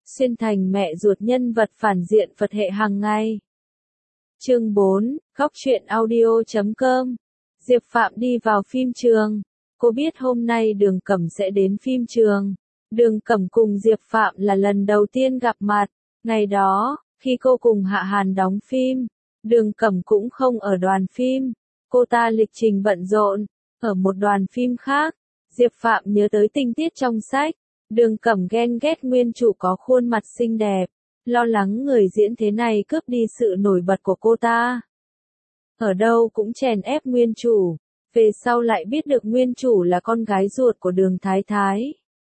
xuyên thành mẹ ruột nhân vật phản diện Phật hệ hàng ngày. Chương 4, Góc truyện audio.com. Diệp Phạm đi vào phim trường. Cô biết hôm nay Đường Cẩm sẽ đến phim trường. Đường Cẩm cùng Diệp Phạm là lần đầu tiên gặp mặt. Ngày đó, khi cô cùng Hạ Hàn đóng phim, Đường Cẩm cũng không ở đoàn phim. Cô ta lịch trình bận rộn, ở một đoàn phim khác. Diệp Phạm nhớ tới tình tiết trong sách. Đường Cẩm ghen ghét nguyên chủ có khuôn mặt xinh đẹp, lo lắng người diễn thế này cướp đi sự nổi bật của cô ta. Ở đâu cũng chèn ép nguyên chủ, về sau lại biết được nguyên chủ là con gái ruột của Đường Thái Thái,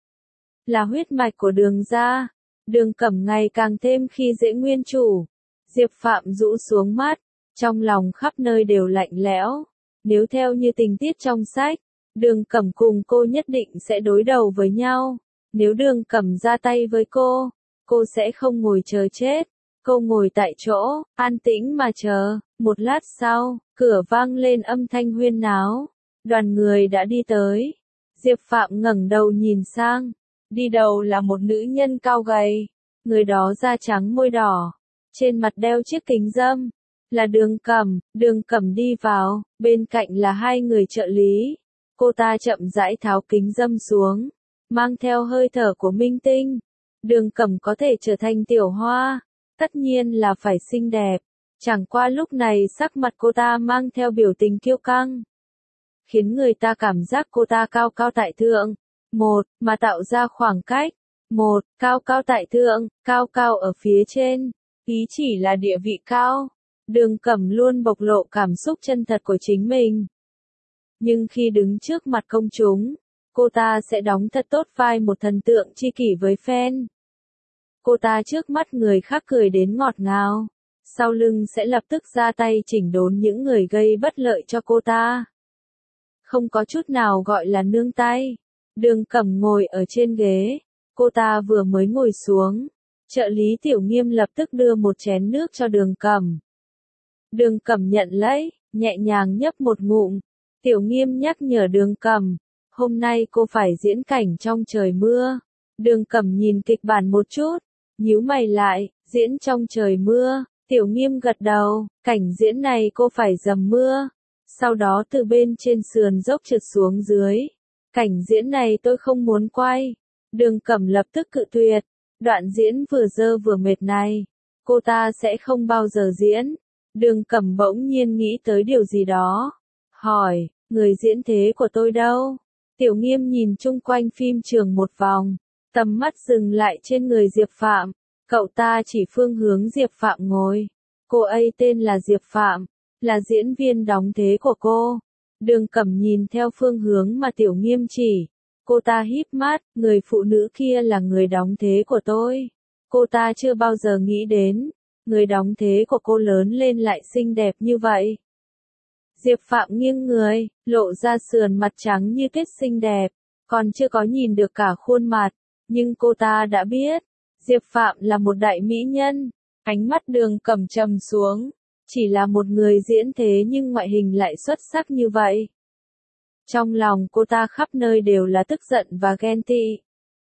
là huyết mạch của Đường gia. Đường Cẩm ngày càng thêm khi dễ nguyên chủ. Diệp Phạm rũ xuống mắt, trong lòng khắp nơi đều lạnh lẽo. Nếu theo như tình tiết trong sách, Đường Cẩm cùng cô nhất định sẽ đối đầu với nhau. Nếu Đường Cẩm ra tay với cô sẽ không ngồi chờ chết. Cô ngồi tại chỗ, an tĩnh mà chờ. Một lát sau, cửa vang lên âm thanh huyên náo. Đoàn người đã đi tới. Diệp Phạm ngẩng đầu nhìn sang. Đi đầu là một nữ nhân cao gầy. Người đó da trắng môi đỏ. Trên mặt đeo chiếc kính râm. Là Đường Cẩm. Đường Cẩm đi vào, bên cạnh là hai người trợ lý. Cô ta chậm rãi tháo kính râm xuống, mang theo hơi thở của minh tinh. Đường Cẩm có thể trở thành tiểu hoa, tất nhiên là phải xinh đẹp. Chẳng qua lúc này sắc mặt cô ta mang theo biểu tình kiêu căng, khiến người ta cảm giác cô ta cao cao tại thượng. Một, mà tạo ra khoảng cách. Một, cao cao tại thượng, cao cao ở phía trên. Ý chỉ là địa vị cao. Đường Cẩm luôn bộc lộ cảm xúc chân thật của chính mình. Nhưng khi đứng trước mặt công chúng, cô ta sẽ đóng thật tốt vai một thần tượng tri kỷ với fan. Cô ta trước mắt người khác cười đến ngọt ngào, sau lưng sẽ lập tức ra tay chỉnh đốn những người gây bất lợi cho cô ta. Không có chút nào gọi là nương tay. Đường Cẩm ngồi ở trên ghế, cô ta vừa mới ngồi xuống, trợ lý Tiểu Nghiêm lập tức đưa một chén nước cho Đường Cẩm. Đường Cẩm nhận lấy, nhẹ nhàng nhấp một ngụm. Tiểu Nghiêm nhắc nhở Đường Cẩm, hôm nay cô phải diễn cảnh trong trời mưa. Đường Cẩm nhìn kịch bản một chút, nhíu mày lại, diễn trong trời mưa. Tiểu Nghiêm gật đầu, cảnh diễn này cô phải dầm mưa, sau đó từ bên trên sườn dốc trượt xuống dưới. Cảnh diễn này tôi không muốn quay. Đường Cẩm lập tức cự tuyệt, đoạn diễn vừa dơ vừa mệt này, cô ta sẽ không bao giờ diễn. Đường Cẩm bỗng nhiên nghĩ tới điều gì đó, hỏi, người diễn thế của tôi đâu? Tiểu Nghiêm nhìn chung quanh phim trường một vòng, tầm mắt dừng lại trên người Diệp Phạm. Cậu ta chỉ phương hướng Diệp Phạm ngồi. Cô ấy tên là Diệp Phạm, là diễn viên đóng thế của cô. Đường Cẩm nhìn theo phương hướng mà Tiểu Nghiêm chỉ. Cô ta híp mắt, người phụ nữ kia là người đóng thế của tôi. Cô ta chưa bao giờ nghĩ đến, người đóng thế của cô lớn lên lại xinh đẹp như vậy. Diệp Phạm nghiêng người, lộ ra sườn mặt trắng như tuyết xinh đẹp, còn chưa có nhìn được cả khuôn mặt, nhưng cô ta đã biết, Diệp Phạm là một đại mỹ nhân. Ánh mắt Đường Cẩm trầm xuống, chỉ là một người diễn thế nhưng ngoại hình lại xuất sắc như vậy. Trong lòng cô ta khắp nơi đều là tức giận và ghen tị.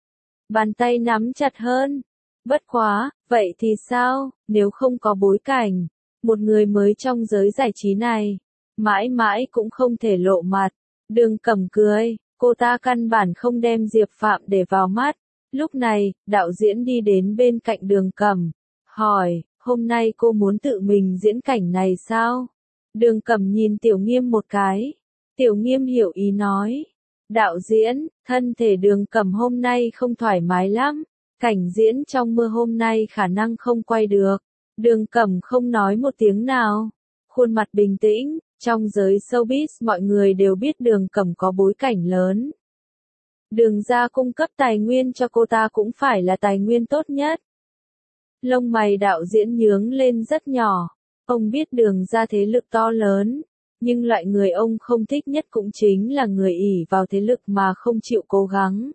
Bàn tay nắm chặt hơn. Bất quá, vậy thì sao, nếu không có bối cảnh, một người mới trong giới giải trí này, mãi mãi cũng không thể lộ mặt. Đường Cẩm cười, cô ta căn bản không đem Diệp Phạm để vào mắt. Lúc này, đạo diễn đi đến bên cạnh Đường Cẩm, hỏi, hôm nay cô muốn tự mình diễn cảnh này sao? Đường Cẩm nhìn Tiểu Nghiêm một cái. Tiểu Nghiêm hiểu ý nói, đạo diễn, thân thể Đường Cẩm hôm nay không thoải mái lắm, cảnh diễn trong mưa hôm nay khả năng không quay được. Đường Cẩm không nói một tiếng nào, khuôn mặt bình tĩnh. Trong giới showbiz mọi người đều biết Đường Cẩm có bối cảnh lớn. Đường gia cung cấp tài nguyên cho cô ta cũng phải là tài nguyên tốt nhất. Lông mày đạo diễn nhướng lên rất nhỏ. Ông biết Đường gia thế lực to lớn, nhưng loại người ông không thích nhất cũng chính là người ỷ vào thế lực mà không chịu cố gắng.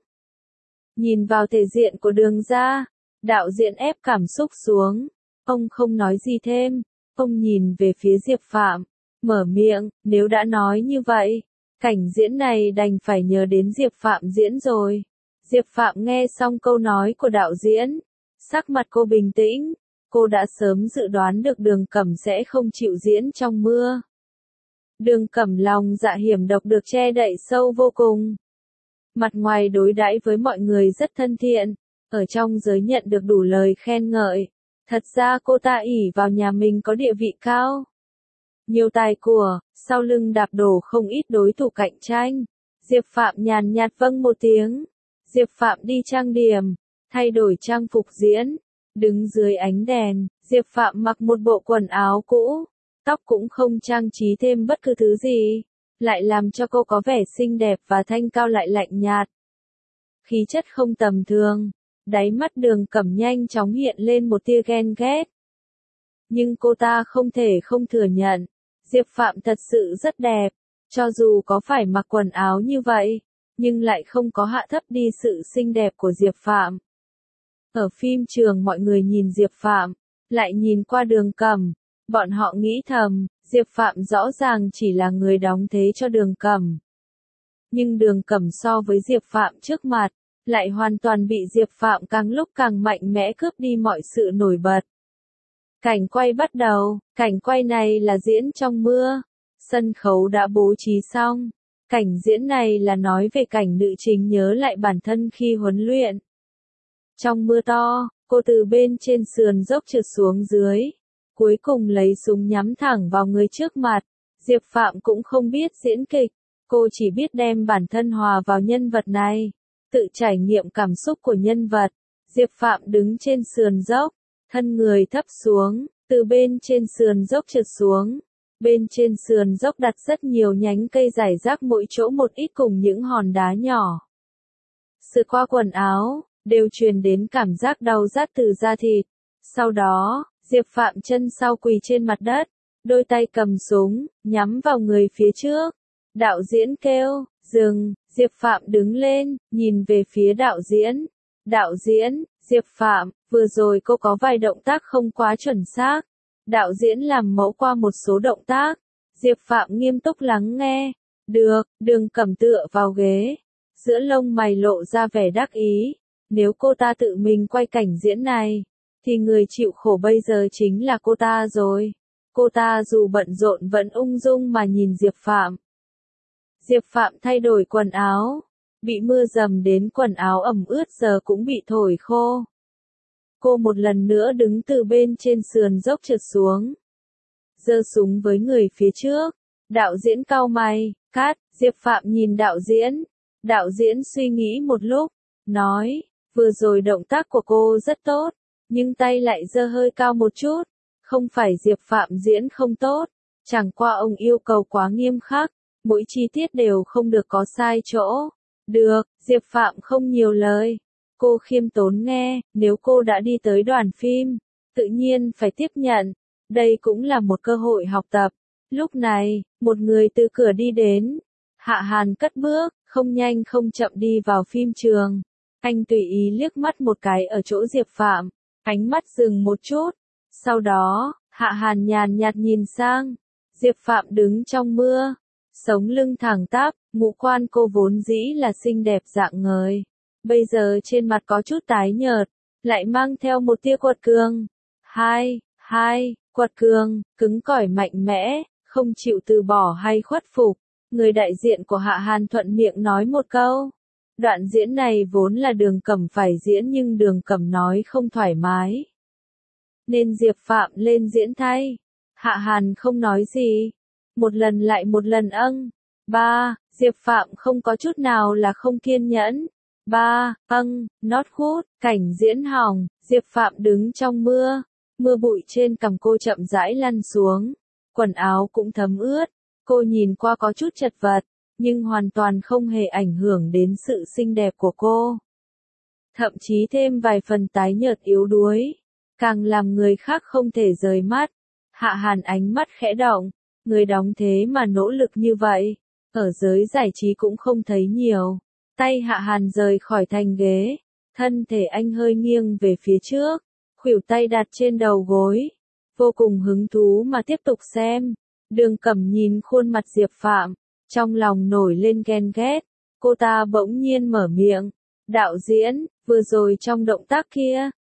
Nhìn vào thể diện của Đường gia, đạo diễn ép cảm xúc xuống. Ông không nói gì thêm, ông nhìn về phía Diệp Phạm, mở miệng, nếu đã nói như vậy, cảnh diễn này đành phải nhờ đến Diệp Phạm diễn rồi. Diệp Phạm nghe xong câu nói của đạo diễn, Sắc mặt cô bình tĩnh, cô đã sớm dự đoán được Đường Cẩm sẽ không chịu diễn trong mưa. Đường Cẩm lòng dạ hiểm độc được che đậy sâu vô cùng. Mặt ngoài đối đãi với mọi người rất thân thiện, ở trong giới nhận được đủ lời khen ngợi. Thật ra cô ta ỷ vào nhà mình có địa vị cao, nhiều tài của, sau lưng đạp đổ không ít đối thủ cạnh tranh. Diệp Phạm nhàn nhạt vâng một tiếng. Diệp Phạm đi trang điểm, thay đổi trang phục diễn, đứng dưới ánh đèn. Diệp Phạm mặc một bộ quần áo cũ, tóc cũng không trang trí thêm bất cứ thứ gì, lại làm cho cô có vẻ xinh đẹp và thanh cao lại lạnh nhạt. Khí chất không tầm thường, đáy mắt Đường Cẩm nhanh chóng hiện lên một tia ghen ghét. Nhưng cô ta không thể không thừa nhận, Diệp Phạm thật sự rất đẹp, cho dù có phải mặc quần áo như vậy, nhưng lại không có hạ thấp đi sự xinh đẹp của Diệp Phạm. Ở phim trường mọi người nhìn Diệp Phạm, lại nhìn qua Đường Cẩm, bọn họ nghĩ thầm, Diệp Phạm rõ ràng chỉ là người đóng thế cho Đường Cẩm. Nhưng Đường Cẩm so với Diệp Phạm trước mặt, lại hoàn toàn bị Diệp Phạm càng lúc càng mạnh mẽ cướp đi mọi sự nổi bật. Cảnh quay bắt đầu, cảnh quay này là diễn trong mưa, sân khấu đã bố trí xong. Cảnh diễn này là nói về cảnh nữ chính nhớ lại bản thân khi huấn luyện. Trong mưa to, cô từ bên trên sườn dốc trượt xuống dưới, cuối cùng lấy súng nhắm thẳng vào người trước mặt. Diệp Phạm cũng không biết diễn kịch, cô chỉ biết đem bản thân hòa vào nhân vật này, tự trải nghiệm cảm xúc của nhân vật. Diệp Phạm đứng trên sườn dốc, thân người thấp xuống, từ bên trên sườn dốc trượt xuống. Bên trên sườn dốc đặt rất nhiều nhánh cây rải rác mỗi chỗ một ít cùng những hòn đá nhỏ. Sượt qua quần áo, đều truyền đến cảm giác đau rát từ da thịt. Sau đó, Diệp Phạm chân sau quỳ trên mặt đất, đôi tay cầm súng, nhắm vào người phía trước. Đạo diễn kêu, dừng, Diệp Phạm đứng lên, nhìn về phía đạo diễn. Đạo diễn, Diệp Phạm, vừa rồi cô có vài động tác không quá chuẩn xác. Đạo diễn làm mẫu qua một số động tác. Diệp Phạm nghiêm túc lắng nghe. Được, Đường Cẩm tựa vào ghế. Giữa lông mày lộ ra vẻ đắc ý. Nếu cô ta tự mình quay cảnh diễn này, thì người chịu khổ bây giờ chính là cô ta rồi. Cô ta dù bận rộn vẫn ung dung mà nhìn Diệp Phạm. Diệp Phạm thay đổi quần áo. Bị mưa dầm đến quần áo ẩm ướt giờ cũng bị thổi khô. Cô một lần nữa đứng từ bên trên sườn dốc trượt xuống. Giơ súng với người phía trước. Đạo diễn cau mày, cắt. Diệp Phạm nhìn đạo diễn. Đạo diễn suy nghĩ một lúc, nói, vừa rồi động tác của cô rất tốt, nhưng tay lại giơ hơi cao một chút. Không phải Diệp Phạm diễn không tốt, chẳng qua ông yêu cầu quá nghiêm khắc, mỗi chi tiết đều không được có sai chỗ. Được, Diệp Phạm không nhiều lời. Cô khiêm tốn nghe, nếu cô đã đi tới đoàn phim, tự nhiên phải tiếp nhận. Đây cũng là một cơ hội học tập. Lúc này, một người từ cửa đi đến. Hạ Hàn cất bước, không nhanh không chậm đi vào phim trường. Anh tùy ý liếc mắt một cái ở chỗ Diệp Phạm, ánh mắt dừng một chút. Sau đó, Hạ Hàn nhàn nhạt nhìn sang. Diệp Phạm đứng trong mưa, sống lưng thẳng tắp, ngũ quan cô vốn dĩ là xinh đẹp rạng ngời. Bây giờ trên mặt có chút tái nhợt, lại mang theo một tia quật cường. Quật cường, cứng cỏi mạnh mẽ, không chịu từ bỏ hay khuất phục. Người đại diện của Hạ Hàn thuận miệng nói một câu. Đoạn diễn này vốn là Đường Cẩm phải diễn nhưng Đường Cẩm nói không thoải mái, nên Diệp Phạm lên diễn thay. Hạ Hàn không nói gì. Một lần lại một lần Diệp Phạm không có chút nào là không kiên nhẫn. Not good, cảnh diễn hỏng. Diệp Phạm đứng trong mưa. Mưa bụi trên cằm cô chậm rãi lăn xuống. Quần áo cũng thấm ướt. Cô nhìn qua có chút chật vật, nhưng hoàn toàn không hề ảnh hưởng đến sự xinh đẹp của cô. Thậm chí thêm vài phần tái nhợt yếu đuối, càng làm người khác không thể rời mắt. Hạ Hàn ánh mắt khẽ động, người đóng thế mà nỗ lực như vậy, ở giới giải trí cũng không thấy nhiều. Tay Hạ Hàn rời khỏi thành ghế, thân thể anh hơi nghiêng về phía trước, khuỷu tay đặt trên đầu gối, vô cùng hứng thú mà tiếp tục xem. Đường Cẩm nhìn khuôn mặt Diệp Phạm, trong lòng nổi lên ghen ghét. Cô ta bỗng nhiên mở miệng. Đạo diễn, vừa rồi trong động tác kia,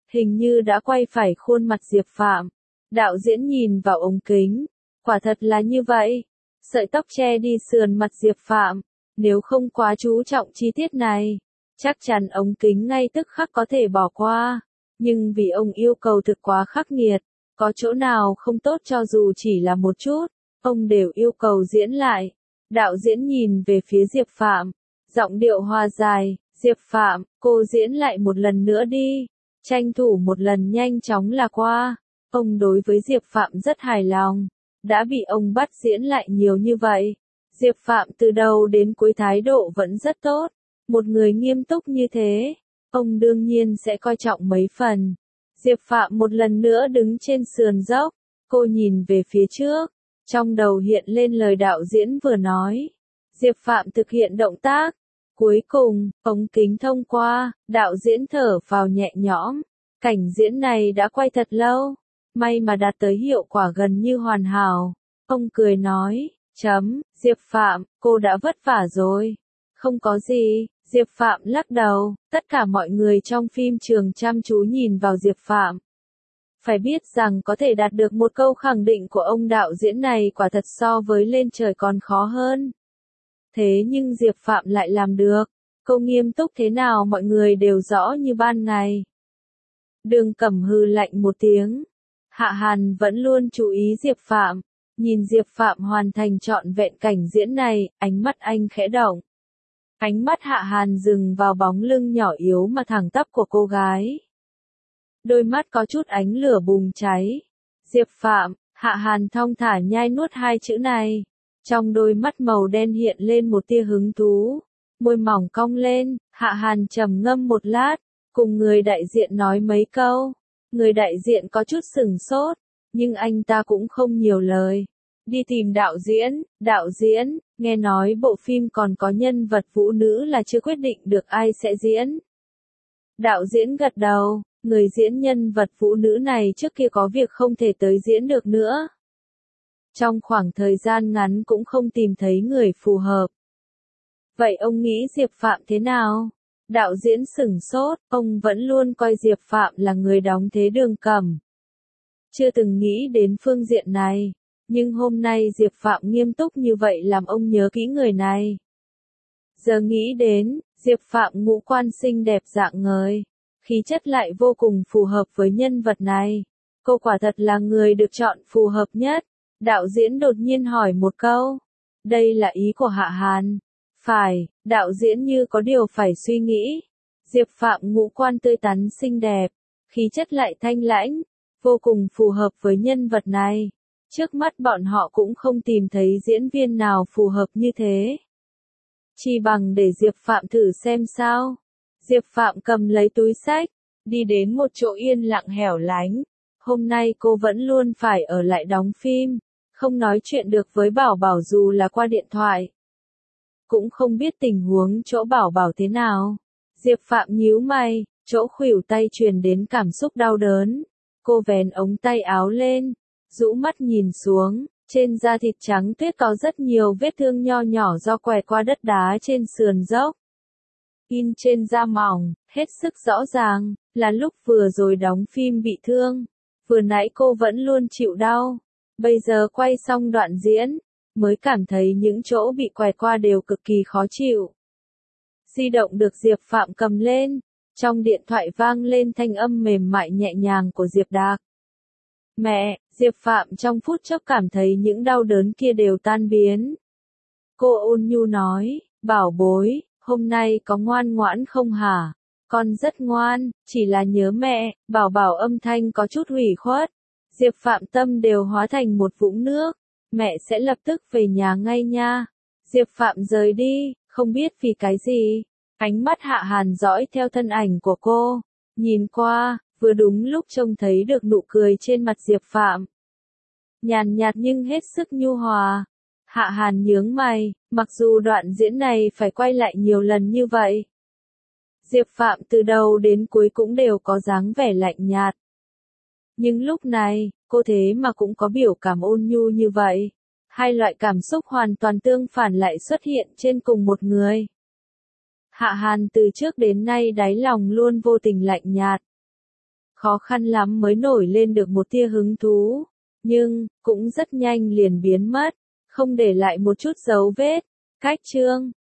hình như đã quay phải khuôn mặt Diệp Phạm. Đạo diễn nhìn vào ống kính, quả thật là như vậy. Sợi tóc che đi sườn mặt Diệp Phạm, nếu không quá chú trọng chi tiết này, chắc chắn ống kính ngay tức khắc có thể bỏ qua. Nhưng vì ông yêu cầu thực quá khắc nghiệt, có chỗ nào không tốt cho dù chỉ là một chút, ông đều yêu cầu diễn lại. Đạo diễn nhìn về phía Diệp Phạm, giọng điệu hòa dài, Diệp Phạm, cô diễn lại một lần nữa đi, tranh thủ một lần nhanh chóng là qua. Ông đối với Diệp Phạm rất hài lòng, đã bị ông bắt diễn lại nhiều như vậy. Diệp Phạm từ đầu đến cuối thái độ vẫn rất tốt, một người nghiêm túc như thế, ông đương nhiên sẽ coi trọng mấy phần. Diệp Phạm một lần nữa đứng trên sườn dốc, cô nhìn về phía trước, trong đầu hiện lên lời đạo diễn vừa nói. Diệp Phạm thực hiện động tác, cuối cùng, ống kính thông qua, đạo diễn thở phào nhẹ nhõm. Cảnh diễn này đã quay thật lâu, may mà đạt tới hiệu quả gần như hoàn hảo. Ông cười nói, Diệp Phạm, cô đã vất vả rồi. Không có gì, Diệp Phạm lắc đầu, tất cả mọi người trong phim trường chăm chú nhìn vào Diệp Phạm. Phải biết rằng có thể đạt được một câu khẳng định của ông đạo diễn này quả thật so với lên trời còn khó hơn. Thế nhưng Diệp Phạm lại làm được, câu nghiêm túc thế nào mọi người đều rõ như ban ngày. Đường Cẩm hừ lạnh một tiếng. Hạ Hàn vẫn luôn chú ý Diệp Phạm, nhìn Diệp Phạm hoàn thành trọn vẹn cảnh diễn này, ánh mắt anh khẽ động. Ánh mắt Hạ Hàn dừng vào bóng lưng nhỏ yếu mà thẳng tắp của cô gái. Đôi mắt có chút ánh lửa bùng cháy. Diệp Phạm, Hạ Hàn thong thả nhai nuốt hai chữ này. Trong đôi mắt màu đen hiện lên một tia hứng thú. Môi mỏng cong lên, Hạ Hàn trầm ngâm một lát, cùng người đại diện nói mấy câu. Người đại diện có chút sửng sốt, nhưng anh ta cũng không nhiều lời. Đi tìm đạo diễn, nghe nói bộ phim còn có nhân vật vũ nữ là chưa quyết định được ai sẽ diễn. Đạo diễn gật đầu, người diễn nhân vật vũ nữ này trước kia có việc không thể tới diễn được nữa. Trong khoảng thời gian ngắn cũng không tìm thấy người phù hợp. Vậy ông nghĩ Diệp Phạm thế nào? Đạo diễn sửng sốt, ông vẫn luôn coi Diệp Phạm là người đóng thế Đường Cẩm. Chưa từng nghĩ đến phương diện này, nhưng hôm nay Diệp Phạm nghiêm túc như vậy làm ông nhớ kỹ người này. Giờ nghĩ đến, Diệp Phạm ngũ quan xinh đẹp rạng ngời, khí chất lại vô cùng phù hợp với nhân vật này. Cô quả thật là người được chọn phù hợp nhất. Đạo diễn đột nhiên hỏi một câu. Đây là ý của Hạ Hàn. Phải, đạo diễn như có điều phải suy nghĩ. Diệp Phạm ngũ quan tươi tắn xinh đẹp, khí chất lại thanh lãnh, vô cùng phù hợp với nhân vật này. Trước mắt bọn họ cũng không tìm thấy diễn viên nào phù hợp như thế. Chỉ bằng để Diệp Phạm thử xem sao. Diệp Phạm cầm lấy túi xách, đi đến một chỗ yên lặng hẻo lánh. Hôm nay cô vẫn luôn phải ở lại đóng phim, không nói chuyện được với Bảo Bảo dù là qua điện thoại. Cũng không biết tình huống chỗ Bảo Bảo thế nào. Diệp Phạm nhíu mày, chỗ khuỷu tay truyền đến cảm xúc đau đớn. Cô vén ống tay áo lên, rũ mắt nhìn xuống, trên da thịt trắng tuyết có rất nhiều vết thương nho nhỏ do quẹt qua đất đá trên sườn dốc. In trên da mỏng, hết sức rõ ràng, là lúc vừa rồi đóng phim bị thương. Vừa nãy cô vẫn luôn chịu đau. Bây giờ quay xong đoạn diễn, mới cảm thấy những chỗ bị quẹt qua đều cực kỳ khó chịu. Di động được Diệp Phạm cầm lên, trong điện thoại vang lên thanh âm mềm mại nhẹ nhàng của Diệp Đạc. Mẹ, Diệp Phạm trong phút chốc cảm thấy những đau đớn kia đều tan biến. Cô ôn nhu nói, Bảo bối, hôm nay có ngoan ngoãn không hả? Con rất ngoan, chỉ là nhớ mẹ. Bảo Bảo âm thanh có chút ủy khuất. Diệp Phạm tâm đều hóa thành một vũng nước. Mẹ sẽ lập tức về nhà ngay nha. Diệp Phạm rời đi, không biết vì cái gì. Ánh mắt Hạ Hàn dõi theo thân ảnh của cô. Nhìn qua, vừa đúng lúc trông thấy được nụ cười trên mặt Diệp Phạm. Nhàn nhạt nhưng hết sức nhu hòa. Hạ Hàn nhướng mày, mặc dù đoạn diễn này phải quay lại nhiều lần như vậy. Diệp Phạm từ đầu đến cuối cũng đều có dáng vẻ lạnh nhạt. Nhưng lúc này, cô thế mà cũng có biểu cảm ôn nhu như vậy. Hai loại cảm xúc hoàn toàn tương phản lại xuất hiện trên cùng một người. Hạ Hàn từ trước đến nay đáy lòng luôn vô tình lạnh nhạt. khó khăn lắm mới nổi lên được một tia hứng thú, nhưng cũng rất nhanh liền biến mất, không để lại một chút dấu vết. Cách chương